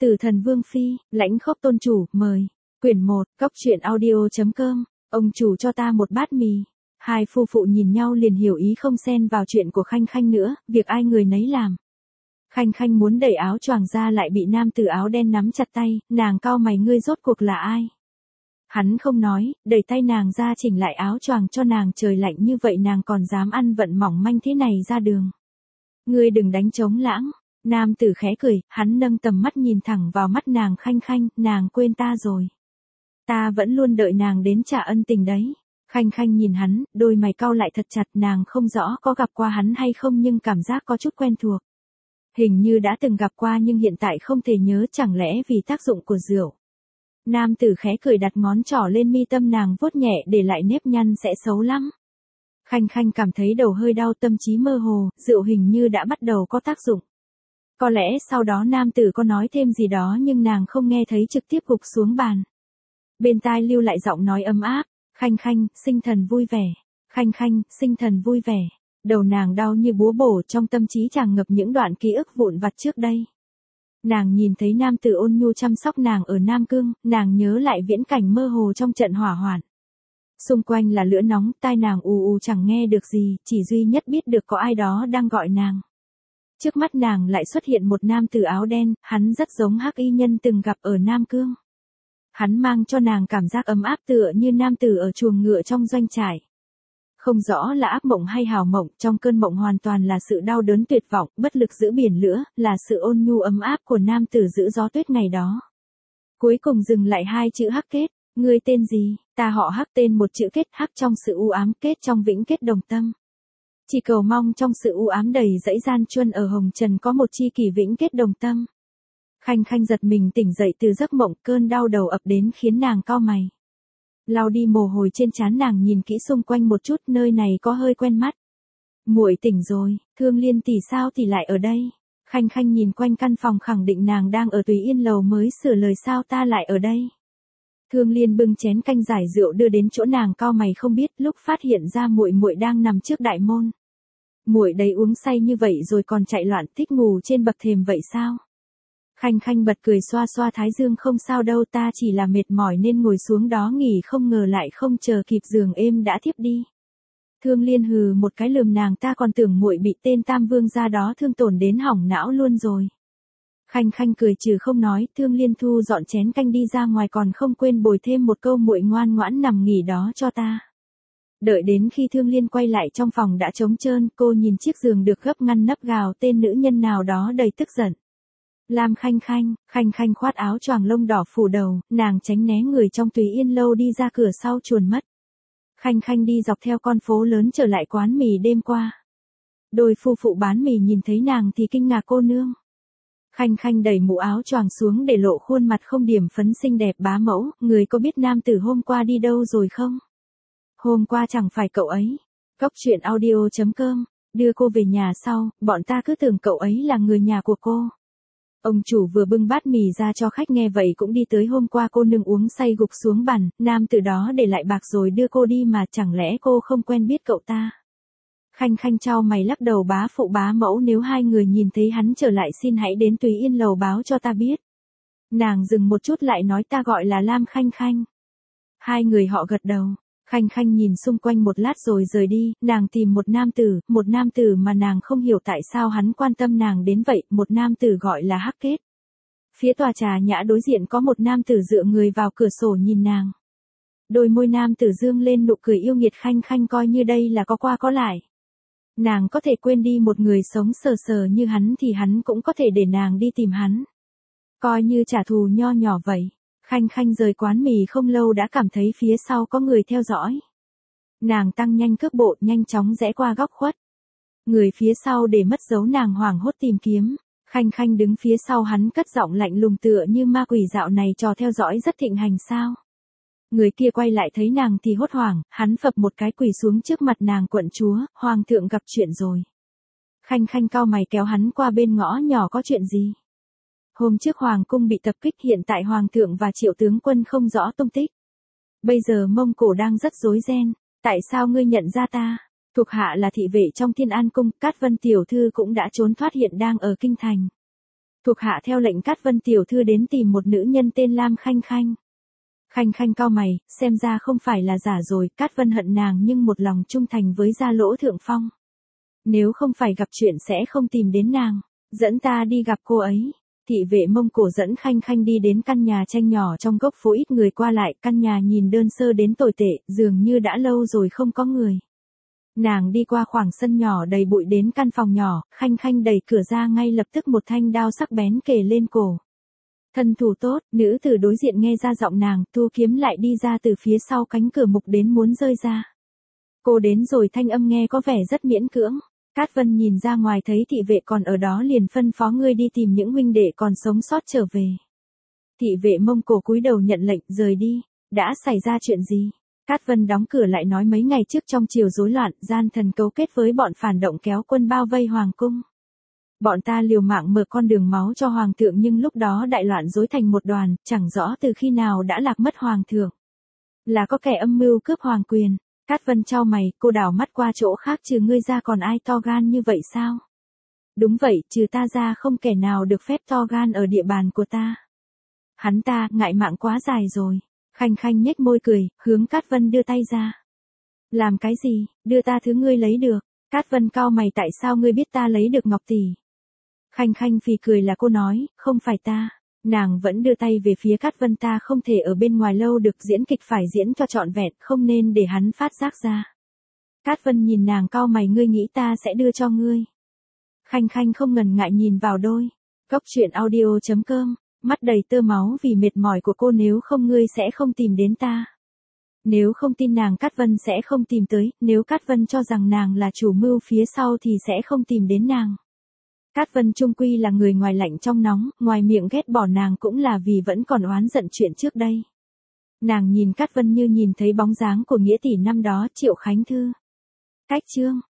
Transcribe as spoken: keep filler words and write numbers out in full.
Tử Thần Vương Phi, Lãnh Khốc Tôn Chủ, mời. Quyển một, Cóc truyện audio.com, ông chủ cho ta một bát mì. Hai phu phụ nhìn nhau liền hiểu ý không xen vào chuyện của Khanh Khanh nữa, việc ai người nấy làm. Khanh Khanh muốn đẩy áo choàng ra lại bị nam tử áo đen nắm chặt tay, nàng cau mày, ngươi rốt cuộc là ai? Hắn không nói, đẩy tay nàng ra chỉnh lại áo choàng cho nàng, trời lạnh như vậy nàng còn dám ăn vận mỏng manh thế này ra đường. Ngươi đừng đánh trống lãng. Nam tử khẽ cười, hắn nâng tầm mắt nhìn thẳng vào mắt nàng. Khanh Khanh, nàng quên ta rồi. Ta vẫn luôn đợi nàng đến trả ân tình đấy. Khanh Khanh nhìn hắn, đôi mày cau lại thật chặt, nàng không rõ có gặp qua hắn hay không nhưng cảm giác có chút quen thuộc. Hình như đã từng gặp qua nhưng hiện tại không thể nhớ, chẳng lẽ vì tác dụng của rượu. Nam tử khẽ cười đặt ngón trỏ lên mi tâm nàng vuốt nhẹ, để lại nếp nhăn sẽ xấu lắm. Khanh Khanh cảm thấy đầu hơi đau, tâm trí mơ hồ, rượu hình như đã bắt đầu có tác dụng. Có lẽ sau đó nam tử có nói thêm gì đó nhưng nàng không nghe thấy, trực tiếp gục xuống bàn. Bên tai lưu lại giọng nói ấm áp, Khanh Khanh, sinh thần vui vẻ. Khanh Khanh, sinh thần vui vẻ. Đầu nàng đau như búa bổ, trong tâm trí tràn ngập những đoạn ký ức vụn vặt trước đây. Nàng nhìn thấy nam tử ôn nhu chăm sóc nàng ở Nam Cương, nàng nhớ lại viễn cảnh mơ hồ trong trận hỏa hoạn. Xung quanh là lửa nóng, tai nàng ù ù chẳng nghe được gì, chỉ duy nhất biết được có ai đó đang gọi nàng. Trước mắt nàng lại xuất hiện một nam tử áo đen, hắn rất giống Hắc Y Nhân từng gặp ở Nam Cương. Hắn mang cho nàng cảm giác ấm áp tựa như nam tử ở chuồng ngựa trong doanh trại. Không rõ là ác mộng hay hào mộng, trong cơn mộng hoàn toàn là sự đau đớn tuyệt vọng, bất lực giữa biển lửa, là sự ôn nhu ấm áp của nam tử giữ gió tuyết ngày đó. Cuối cùng dừng lại hai chữ Hắc kết, ngươi tên gì? Ta họ Hắc, tên một chữ kết, Hắc trong sự u ám, kết trong vĩnh kết đồng tâm. Chỉ cầu mong trong sự u ám đầy dẫy gian truân ở hồng trần có một chi kỷ vĩnh kết đồng tâm. Khanh Khanh giật mình tỉnh dậy từ giấc mộng, cơn đau đầu ập đến khiến nàng cau mày. Lau đi mồ hôi trên trán, nàng nhìn kỹ xung quanh một chút, nơi này có hơi quen mắt. Muội tỉnh rồi, Thương Liên tỷ sao thì lại ở đây? Khanh Khanh nhìn quanh căn phòng khẳng định nàng đang ở Tùy Yên lầu mới sửa lời, sao ta lại ở đây? Thương Liên bưng chén canh giải rượu đưa đến chỗ nàng, cau mày không biết, lúc phát hiện ra muội muội đang nằm trước đại môn. Muội đấy uống say như vậy rồi còn chạy loạn, thích ngủ trên bậc thềm vậy sao? Khanh Khanh bật cười xoa xoa thái dương, không sao đâu, ta chỉ là mệt mỏi nên ngồi xuống đó nghỉ, không ngờ lại không chờ kịp giường êm đã thiếp đi. Thương Liên hừ một cái lườm nàng, ta còn tưởng muội bị tên Tam Vương gia đó thương tổn đến hỏng não luôn rồi. Khanh Khanh cười trừ không nói, Thương Liên thu dọn chén canh đi ra ngoài, còn không quên bồi thêm một câu, muội ngoan ngoãn nằm nghỉ đó cho ta. Đợi đến khi Thương Liên quay lại, trong phòng đã trống trơn, cô nhìn chiếc giường được gấp ngăn nắp, gào tên nữ nhân nào đó đầy tức giận. Lam Khanh Khanh. Khanh Khanh khoát áo choàng lông đỏ phủ đầu, nàng tránh né người trong Tùy Yên lâu đi ra cửa sau chuồn mất. Khanh Khanh đi dọc theo con phố lớn trở lại quán mì đêm qua. Đôi phu phụ bán mì nhìn thấy nàng thì kinh ngạc, cô nương. Khanh Khanh đẩy mũ áo choàng xuống để lộ khuôn mặt không điểm phấn xinh đẹp, bá mẫu, người có biết nam tử hôm qua đi đâu rồi không? Hôm qua chẳng phải cậu ấy. Cóc truyện audio.com, đưa cô về nhà sau, bọn ta cứ tưởng cậu ấy là người nhà của cô. Ông chủ vừa bưng bát mì ra cho khách nghe vậy cũng đi tới, hôm qua cô nương uống say gục xuống bàn, nam tử đó để lại bạc rồi đưa cô đi mà, chẳng lẽ cô không quen biết cậu ta? Khanh Khanh chau mày lắc đầu, bá phụ bá mẫu, nếu hai người nhìn thấy hắn trở lại xin hãy đến Tùy Yên lầu báo cho ta biết. Nàng dừng một chút lại nói, ta gọi là Lam Khanh Khanh. Hai người họ gật đầu. Khanh Khanh nhìn xung quanh một lát rồi rời đi, nàng tìm một nam tử, một nam tử mà nàng không hiểu tại sao hắn quan tâm nàng đến vậy, một nam tử gọi là Hắc kết. Phía tòa trà nhã đối diện có một nam tử dựa người vào cửa sổ nhìn nàng. Đôi môi nam tử dương lên nụ cười yêu nghiệt. Khanh Khanh coi như đây là có qua có lại. Nàng có thể quên đi một người sống sờ sờ như hắn thì hắn cũng có thể để nàng đi tìm hắn. Coi như trả thù nho nhỏ vậy. Khanh Khanh rời quán mì không lâu đã cảm thấy phía sau có người theo dõi. Nàng tăng nhanh cước bộ, nhanh chóng rẽ qua góc khuất. Người phía sau để mất dấu, nàng hoảng hốt tìm kiếm. Khanh Khanh đứng phía sau hắn, cất giọng lạnh lùng tựa như ma quỷ, dạo này trò theo dõi rất thịnh hành sao? Người kia quay lại thấy nàng thì hốt hoảng, hắn phập một cái quỳ xuống trước mặt nàng, quận chúa, hoàng thượng gặp chuyện rồi. Khanh Khanh cau mày kéo hắn qua bên ngõ nhỏ, có chuyện gì? Hôm trước hoàng cung bị tập kích, hiện tại hoàng thượng và Triệu tướng quân không rõ tung tích. Bây giờ Mông Cổ đang rất rối ren, tại sao ngươi nhận ra ta? Thuộc hạ là thị vệ trong Thiên An cung, Cát Vân tiểu thư cũng đã trốn thoát, hiện đang ở kinh thành. Thuộc hạ theo lệnh Cát Vân tiểu thư đến tìm một nữ nhân tên Lam Khanh Khanh. Khanh Khanh cau mày, xem ra không phải là giả rồi, Cát Vân hận nàng nhưng một lòng trung thành với Gia Lỗ Thượng Phong. Nếu không phải gặp chuyện sẽ không tìm đến nàng, dẫn ta đi gặp cô ấy. Thị vệ Mông Cổ dẫn Khanh Khanh đi đến căn nhà tranh nhỏ trong góc phố ít người qua lại, căn nhà nhìn đơn sơ đến tồi tệ, dường như đã lâu rồi không có người. Nàng đi qua khoảng sân nhỏ đầy bụi đến căn phòng nhỏ, Khanh Khanh đẩy cửa ra ngay lập tức một thanh đao sắc bén kề lên cổ. Thân thủ tốt, nữ tử đối diện nghe ra giọng nàng, thu kiếm lại đi ra từ phía sau cánh cửa mục đến muốn rơi ra. Cô đến rồi, thanh âm nghe có vẻ rất miễn cưỡng. Cát Vân nhìn ra ngoài thấy thị vệ còn ở đó liền phân phó ngươi đi tìm những huynh đệ còn sống sót trở về. Thị vệ Mông Cổ cúi đầu nhận lệnh, rời đi. Đã xảy ra chuyện gì? Cát Vân đóng cửa lại nói mấy ngày trước trong triều rối loạn, gian thần cấu kết với bọn phản động kéo quân bao vây hoàng cung. Bọn ta liều mạng mở con đường máu cho hoàng thượng nhưng lúc đó đại loạn rối thành một đoàn, chẳng rõ từ khi nào đã lạc mất hoàng thượng. Là có kẻ âm mưu cướp hoàng quyền. Cát Vân chau mày, cô đảo mắt qua chỗ khác, trừ ngươi ra còn ai to gan như vậy sao? Đúng vậy, trừ ta ra không kẻ nào được phép to gan ở địa bàn của ta. Hắn ta, ngại mạng quá dài rồi. Khanh Khanh nhếch môi cười, hướng Cát Vân đưa tay ra. Làm cái gì, đưa ta thứ ngươi lấy được. Cát Vân cau mày, tại sao ngươi biết ta lấy được ngọc tỷ? Khanh Khanh phì cười, là cô nói, không phải ta. Nàng vẫn đưa tay về phía Cát Vân, ta không thể ở bên ngoài lâu được, diễn kịch phải diễn cho trọn vẹn, không nên để hắn phát giác ra. Cát Vân nhìn nàng cau mày, ngươi nghĩ ta sẽ đưa cho ngươi? Khanh Khanh không ngần ngại nhìn vào đôi. Góc truyện audio chấm com, mắt đầy tơ máu vì mệt mỏi của cô, nếu không ngươi sẽ không tìm đến ta. Nếu không tin nàng, Cát Vân sẽ không tìm tới, nếu Cát Vân cho rằng nàng là chủ mưu phía sau thì sẽ không tìm đến nàng. Cát Vân chung quy là người ngoài lạnh trong nóng, ngoài miệng ghét bỏ nàng cũng là vì vẫn còn oán giận chuyện trước đây. Nàng nhìn Cát Vân như nhìn thấy bóng dáng của nghĩa tỷ năm đó, Triệu Khánh Thư. Cách chương